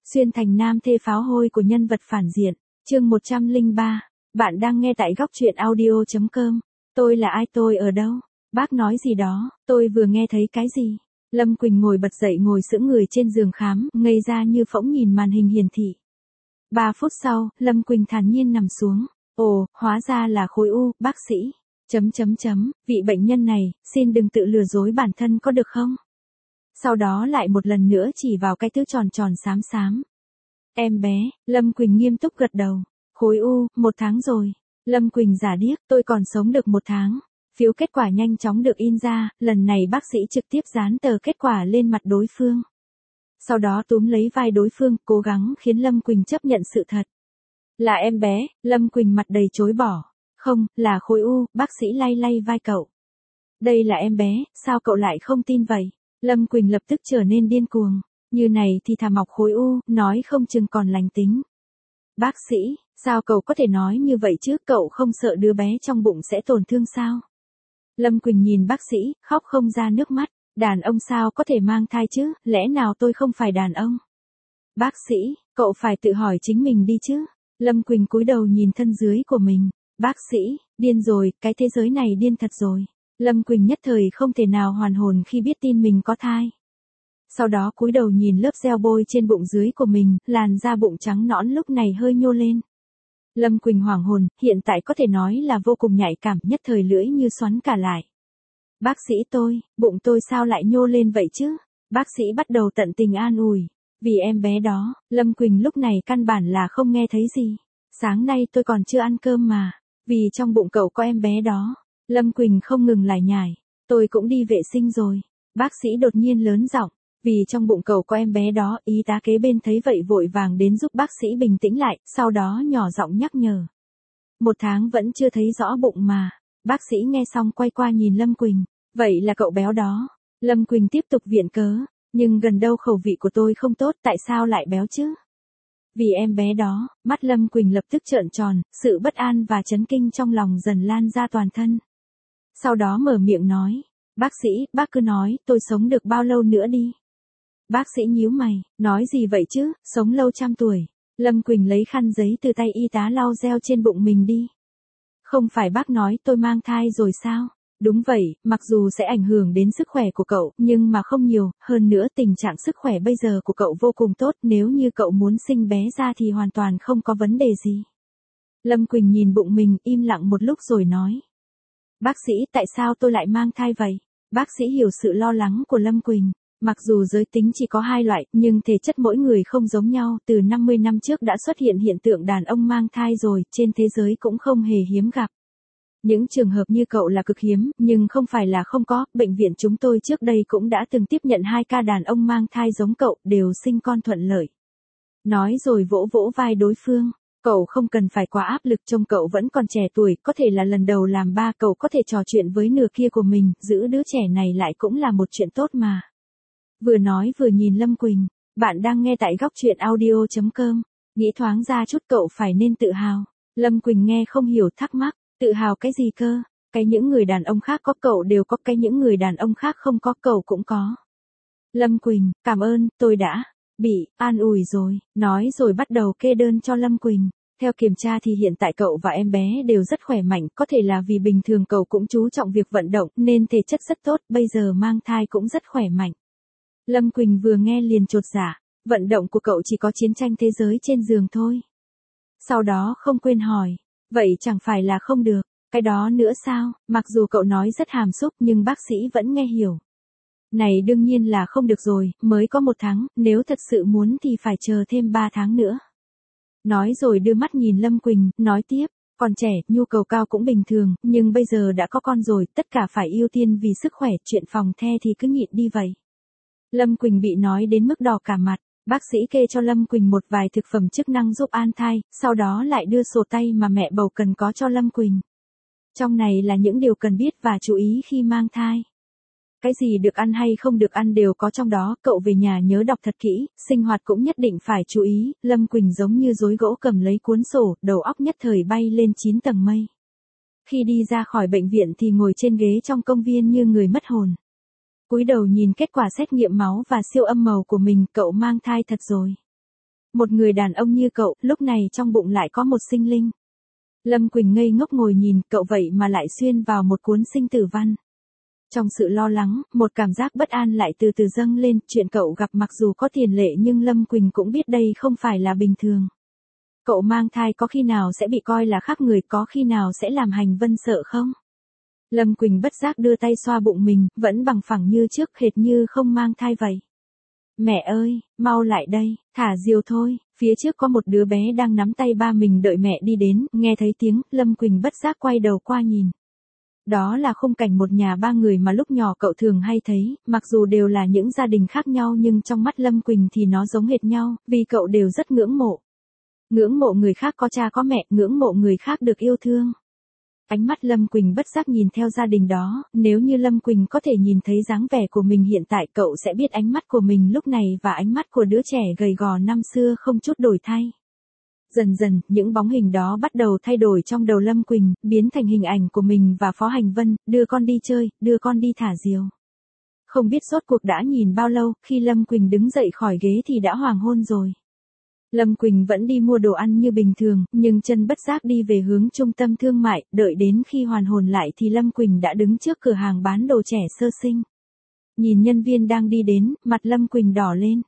Xuyên thành nam thê pháo hôi của nhân vật phản diện, chương 103. Bạn đang nghe tại góc truyện audio.com. Tôi là ai, tôi ở đâu? Bác nói gì đó, tôi vừa nghe thấy cái gì? Lâm Quỳnh ngồi bật dậy, ngồi sững người trên giường khám, ngây ra như phỗng nhìn màn hình hiển thị. 3 phút sau, Lâm Quỳnh thản nhiên nằm xuống. Ồ, hóa ra là khối u, bác sĩ. Vị bệnh nhân này, xin đừng tự lừa dối bản thân có được không? Sau đó lại một lần nữa chỉ vào cái thứ tròn tròn xám xám. Em bé, Lâm Quỳnh nghiêm túc gật đầu. Khối u, 1 tháng rồi. Lâm Quỳnh giả điếc, tôi còn sống được 1 tháng. Phiếu kết quả nhanh chóng được in ra, lần này bác sĩ trực tiếp dán tờ kết quả lên mặt đối phương. Sau đó túm lấy vai đối phương, cố gắng khiến Lâm Quỳnh chấp nhận sự thật. Là em bé, Lâm Quỳnh mặt đầy chối bỏ. Không, là khối u, bác sĩ lay lay vai cậu. Đây là em bé, sao cậu lại không tin vậy? Lâm Quỳnh lập tức trở nên điên cuồng. Như này thì thà mọc khối u, nói không chừng còn lành tính. Bác sĩ, sao cậu có thể nói như vậy chứ, cậu không sợ đứa bé trong bụng sẽ tổn thương sao? Lâm Quỳnh nhìn bác sĩ, khóc không ra nước mắt. Đàn ông sao có thể mang thai chứ, lẽ nào tôi không phải đàn ông? Bác sĩ, cậu phải tự hỏi chính mình đi chứ. Lâm Quỳnh cúi đầu nhìn thân dưới của mình. Bác sĩ, điên rồi, cái thế giới này điên thật rồi. Lâm Quỳnh nhất thời không thể nào hoàn hồn khi biết tin mình có thai. Sau đó cúi đầu nhìn lớp gel bôi trên bụng dưới của mình, làn da bụng trắng nõn lúc này hơi nhô lên. Lâm Quỳnh hoảng hồn, hiện tại có thể nói là vô cùng nhạy cảm, nhất thời lưỡi như xoắn cả lại. Bác sĩ tôi, bụng tôi sao lại nhô lên vậy chứ? Bác sĩ bắt đầu tận tình an ủi. Vì em bé đó, Lâm Quỳnh lúc này căn bản là không nghe thấy gì. Sáng nay tôi còn chưa ăn cơm mà. Vì trong bụng cậu có em bé đó. Lâm Quỳnh không ngừng lải nhải. Tôi cũng đi vệ sinh rồi. Bác sĩ đột nhiên lớn giọng. Vì trong bụng cậu có em bé đó, y tá kế bên thấy vậy vội vàng đến giúp bác sĩ bình tĩnh lại, sau đó nhỏ giọng nhắc nhở. 1 tháng vẫn chưa thấy rõ bụng mà. Bác sĩ nghe xong quay qua nhìn Lâm Quỳnh. Vậy là cậu béo đó. Lâm Quỳnh tiếp tục viện cớ. Nhưng gần đâu khẩu vị của tôi không tốt, tại sao lại béo chứ? Vì em bé đó, mắt Lâm Quỳnh lập tức trợn tròn, sự bất an và chấn kinh trong lòng dần lan ra toàn thân. Sau đó mở miệng nói. Bác sĩ, bác cứ nói, tôi sống được bao lâu nữa đi? Bác sĩ nhíu mày, nói gì vậy chứ, sống lâu 100 tuổi. Lâm Quỳnh lấy khăn giấy từ tay y tá lau gel trên bụng mình đi. Không phải bác nói tôi mang thai rồi sao? Đúng vậy, mặc dù sẽ ảnh hưởng đến sức khỏe của cậu, nhưng mà không nhiều, hơn nữa tình trạng sức khỏe bây giờ của cậu vô cùng tốt, nếu như cậu muốn sinh bé ra thì hoàn toàn không có vấn đề gì. Lâm Quỳnh nhìn bụng mình, im lặng một lúc rồi nói. Bác sĩ, tại sao tôi lại mang thai vậy? Bác sĩ hiểu sự lo lắng của Lâm Quỳnh. Mặc dù giới tính chỉ có 2 loại, nhưng thể chất mỗi người không giống nhau, từ 50 năm trước đã xuất hiện hiện tượng đàn ông mang thai rồi, trên thế giới cũng không hề hiếm gặp. Những trường hợp như cậu là cực hiếm, nhưng không phải là không có, bệnh viện chúng tôi trước đây cũng đã từng tiếp nhận 2 ca đàn ông mang thai giống cậu, đều sinh con thuận lợi. Nói rồi vỗ vỗ vai đối phương, cậu không cần phải quá áp lực, trông cậu vẫn còn trẻ tuổi, có thể là lần đầu làm ba, cậu có thể trò chuyện với nửa kia của mình, giữ đứa trẻ này lại cũng là một chuyện tốt mà. Vừa nói vừa nhìn Lâm Quỳnh, bạn đang nghe tại góc truyện audio.com, nghĩ thoáng ra chút cậu phải nên tự hào. Lâm Quỳnh nghe không hiểu thắc mắc, tự hào cái gì cơ, cái những người đàn ông khác có cậu đều có, cái những người đàn ông khác không có cậu cũng có. Lâm Quỳnh, cảm ơn, tôi đã bị an ủi rồi, nói rồi bắt đầu kê đơn cho Lâm Quỳnh. Theo kiểm tra thì hiện tại cậu và em bé đều rất khỏe mạnh, có thể là vì bình thường cậu cũng chú trọng việc vận động nên thể chất rất tốt, bây giờ mang thai cũng rất khỏe mạnh. Lâm Quỳnh vừa nghe liền chột dạ, vận động của cậu chỉ có chiến tranh thế giới trên giường thôi. Sau đó không quên hỏi, vậy chẳng phải là không được, cái đó nữa sao, mặc dù cậu nói rất hàm xúc nhưng bác sĩ vẫn nghe hiểu. Này đương nhiên là không được rồi, mới có 1 tháng, nếu thật sự muốn thì phải chờ thêm 3 tháng nữa. Nói rồi đưa mắt nhìn Lâm Quỳnh, nói tiếp, còn trẻ, nhu cầu cao cũng bình thường, nhưng bây giờ đã có con rồi, tất cả phải ưu tiên vì sức khỏe, chuyện phòng the thì cứ nhịn đi vậy. Lâm Quỳnh bị nói đến mức đỏ cả mặt, bác sĩ kê cho Lâm Quỳnh một vài thực phẩm chức năng giúp an thai, sau đó lại đưa sổ tay mà mẹ bầu cần có cho Lâm Quỳnh. Trong này là những điều cần biết và chú ý khi mang thai. Cái gì được ăn hay không được ăn đều có trong đó, cậu về nhà nhớ đọc thật kỹ, sinh hoạt cũng nhất định phải chú ý. Lâm Quỳnh giống như rối gỗ cầm lấy cuốn sổ, đầu óc nhất thời bay lên 9 tầng mây. Khi đi ra khỏi bệnh viện thì ngồi trên ghế trong công viên như người mất hồn. Cúi đầu nhìn kết quả xét nghiệm máu và siêu âm màu của mình, cậu mang thai thật rồi. Một người đàn ông như cậu, lúc này trong bụng lại có một sinh linh. Lâm Quỳnh ngây ngốc ngồi nhìn, cậu vậy mà lại xuyên vào một cuốn sinh tử văn. Trong sự lo lắng, một cảm giác bất an lại từ từ dâng lên, chuyện cậu gặp mặc dù có tiền lệ nhưng Lâm Quỳnh cũng biết đây không phải là bình thường. Cậu mang thai có khi nào sẽ bị coi là khác người, có khi nào sẽ làm Hành Vân sợ không? Lâm Quỳnh bất giác đưa tay xoa bụng mình, vẫn bằng phẳng như trước, hệt như không mang thai vậy. Mẹ ơi, mau lại đây, thả diều thôi, phía trước có một đứa bé đang nắm tay ba mình đợi mẹ đi đến, nghe thấy tiếng, Lâm Quỳnh bất giác quay đầu qua nhìn. Đó là khung cảnh một nhà ba người mà lúc nhỏ cậu thường hay thấy, mặc dù đều là những gia đình khác nhau nhưng trong mắt Lâm Quỳnh thì nó giống hệt nhau, vì cậu đều rất ngưỡng mộ. Ngưỡng mộ người khác có cha có mẹ, ngưỡng mộ người khác được yêu thương. Ánh mắt Lâm Quỳnh bất giác nhìn theo gia đình đó, nếu như Lâm Quỳnh có thể nhìn thấy dáng vẻ của mình hiện tại cậu sẽ biết ánh mắt của mình lúc này và ánh mắt của đứa trẻ gầy gò năm xưa không chút đổi thay. Dần dần, những bóng hình đó bắt đầu thay đổi trong đầu Lâm Quỳnh, biến thành hình ảnh của mình và Phó Hành Vân, đưa con đi chơi, đưa con đi thả diều. Không biết rốt cuộc đã nhìn bao lâu, khi Lâm Quỳnh đứng dậy khỏi ghế thì đã hoàng hôn rồi. Lâm Quỳnh vẫn đi mua đồ ăn như bình thường, nhưng chân bất giác đi về hướng trung tâm thương mại, đợi đến khi hoàn hồn lại thì Lâm Quỳnh đã đứng trước cửa hàng bán đồ trẻ sơ sinh. Nhìn nhân viên đang đi đến, mặt Lâm Quỳnh đỏ lên.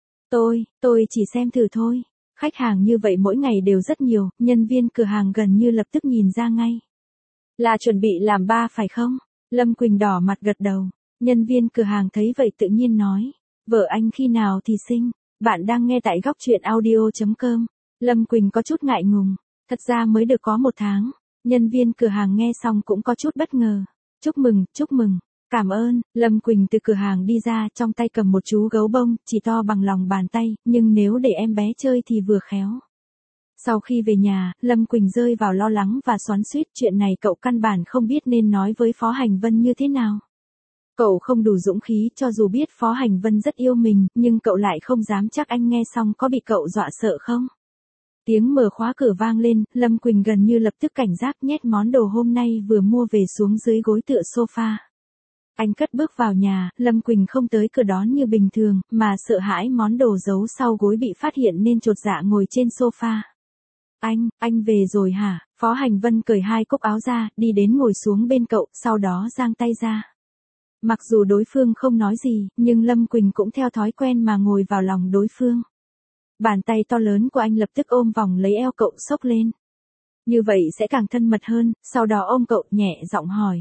Tôi chỉ xem thử thôi. Khách hàng như vậy mỗi ngày đều rất nhiều, nhân viên cửa hàng gần như lập tức nhìn ra ngay. Là chuẩn bị làm ba phải không? Lâm Quỳnh đỏ mặt gật đầu. Nhân viên cửa hàng thấy vậy tự nhiên nói. Vợ anh khi nào thì sinh? Bạn đang nghe tại góc truyện audio.com. Lâm Quỳnh có chút ngại ngùng. Thật ra mới được có 1 tháng. Nhân viên cửa hàng nghe xong cũng có chút bất ngờ. Chúc mừng. Cảm ơn. Lâm Quỳnh từ cửa hàng đi ra, trong tay cầm một chú gấu bông, chỉ to bằng lòng bàn tay, nhưng nếu để em bé chơi thì vừa khéo. Sau khi về nhà, Lâm Quỳnh rơi vào lo lắng và xoắn xuýt, chuyện này cậu căn bản không biết nên nói với Phó Hành Vân như thế nào. Cậu không đủ dũng khí, cho dù biết Phó Hành Vân rất yêu mình, nhưng cậu lại không dám chắc anh nghe xong có bị cậu dọa sợ không. Tiếng mở khóa cửa vang lên, Lâm Quỳnh gần như lập tức cảnh giác nhét món đồ hôm nay vừa mua về xuống dưới gối tựa sofa. Anh cất bước vào nhà, Lâm Quỳnh không tới cửa đón như bình thường, mà sợ hãi món đồ giấu sau gối bị phát hiện nên chột dạ ngồi trên sofa. Anh về rồi hả? Phó Hành Vân cởi 2 cúc áo ra, đi đến ngồi xuống bên cậu, sau đó giang tay ra. Mặc dù đối phương không nói gì, nhưng Lâm Quỳnh cũng theo thói quen mà ngồi vào lòng đối phương. Bàn tay to lớn của anh lập tức ôm vòng lấy eo cậu xốc lên. Như vậy sẽ càng thân mật hơn, sau đó ôm cậu nhẹ giọng hỏi.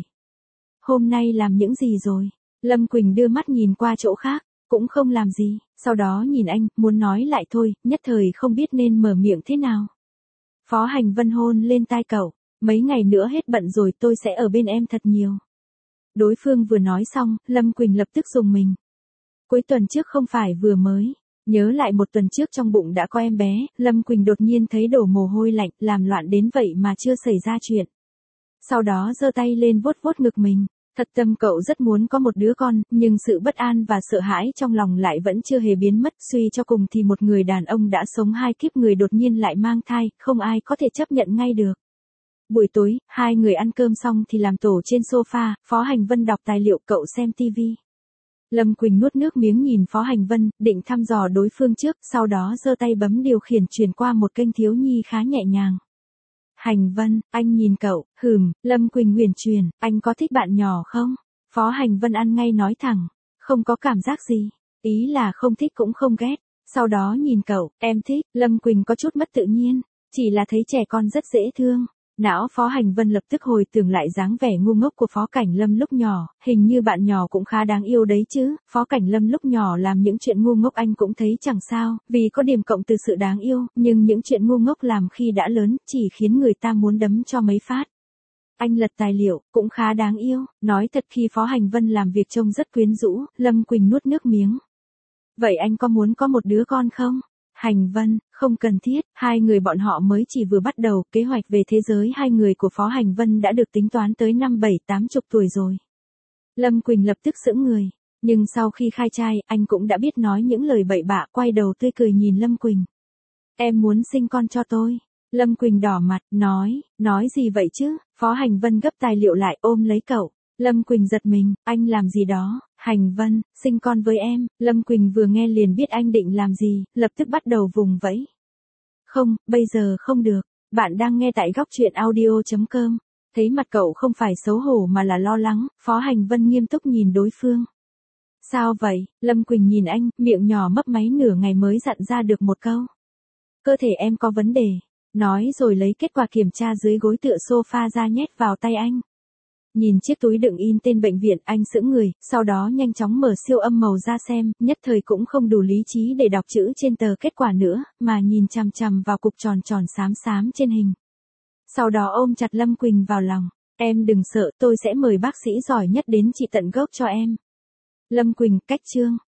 Hôm nay làm những gì rồi? Lâm Quỳnh đưa mắt nhìn qua chỗ khác, cũng không làm gì, sau đó nhìn anh, muốn nói lại thôi, nhất thời không biết nên mở miệng thế nào. Phó Hành Vân hôn lên tai cậu, mấy ngày nữa hết bận rồi tôi sẽ ở bên em thật nhiều. Đối phương vừa nói xong, Lâm Quỳnh lập tức rùng mình. Cuối tuần trước không phải vừa mới, nhớ lại 1 tuần trước trong bụng đã có em bé, Lâm Quỳnh đột nhiên thấy đổ mồ hôi lạnh, làm loạn đến vậy mà chưa xảy ra chuyện. Sau đó giơ tay lên vuốt vuốt ngực mình. Thật tâm cậu rất muốn có một đứa con, nhưng sự bất an và sợ hãi trong lòng lại vẫn chưa hề biến mất, suy cho cùng thì một người đàn ông đã sống 2 kiếp người đột nhiên lại mang thai, không ai có thể chấp nhận ngay được. Buổi tối, 2 người ăn cơm xong thì làm tổ trên sofa, Phó Hành Vân đọc tài liệu, cậu xem tivi. Lâm Quỳnh nuốt nước miếng nhìn Phó Hành Vân, định thăm dò đối phương trước, sau đó giơ tay bấm điều khiển chuyển qua một kênh thiếu nhi khá nhẹ nhàng. Hành Vân, anh nhìn cậu, Lâm Quỳnh huyền truyền, anh có thích bạn nhỏ không? Phó Hành Vân ăn ngay nói thẳng, không có cảm giác gì, ý là không thích cũng không ghét. Sau đó nhìn cậu, em thích, Lâm Quỳnh có chút mất tự nhiên, chỉ là thấy trẻ con rất dễ thương. Não Phó Hành Vân lập tức hồi tưởng lại dáng vẻ ngu ngốc của Phó Cảnh Lâm lúc nhỏ, hình như bạn nhỏ cũng khá đáng yêu đấy chứ, Phó Cảnh Lâm lúc nhỏ làm những chuyện ngu ngốc anh cũng thấy chẳng sao, vì có điểm cộng từ sự đáng yêu, nhưng những chuyện ngu ngốc làm khi đã lớn, chỉ khiến người ta muốn đấm cho mấy phát. Anh lật tài liệu, cũng khá đáng yêu, nói thật khi Phó Hành Vân làm việc trông rất quyến rũ, Lâm Quỳnh nuốt nước miếng. Vậy anh có muốn có một đứa con không? Hành Vân, không cần thiết, 2 người bọn họ mới chỉ vừa bắt đầu, kế hoạch về thế giới 2 người của Phó Hành Vân đã được tính toán tới năm 7-80 tuổi rồi. Lâm Quỳnh lập tức sững người, nhưng sau khi khai trai, anh cũng đã biết nói những lời bậy bạ, quay đầu tươi cười nhìn Lâm Quỳnh. Em muốn sinh con cho tôi. Lâm Quỳnh đỏ mặt, nói gì vậy chứ? Phó Hành Vân gấp tài liệu lại ôm lấy cậu. Lâm Quỳnh giật mình, anh làm gì đó? Hành Vân, sinh con với em. Lâm Quỳnh vừa nghe liền biết anh định làm gì, lập tức bắt đầu vùng vẫy. Không, bây giờ không được. Bạn đang nghe tại góc truyện audio.com. Thấy mặt cậu không phải xấu hổ mà là lo lắng, Phó Hành Vân nghiêm túc nhìn đối phương. Sao vậy? Lâm Quỳnh nhìn anh, miệng nhỏ mấp máy nửa ngày mới dặn ra được một câu. Cơ thể em có vấn đề. Nói rồi lấy kết quả kiểm tra dưới gối tựa sofa ra nhét vào tay anh. Nhìn chiếc túi đựng in tên bệnh viện, anh sững người, sau đó nhanh chóng mở siêu âm màu ra xem, nhất thời cũng không đủ lý trí để đọc chữ trên tờ kết quả nữa, mà nhìn chằm chằm vào cục tròn tròn xám xám trên hình. Sau đó ôm chặt Lâm Quỳnh vào lòng. Em đừng sợ, tôi sẽ mời bác sĩ giỏi nhất đến trị tận gốc cho em. Lâm Quỳnh, cách chương.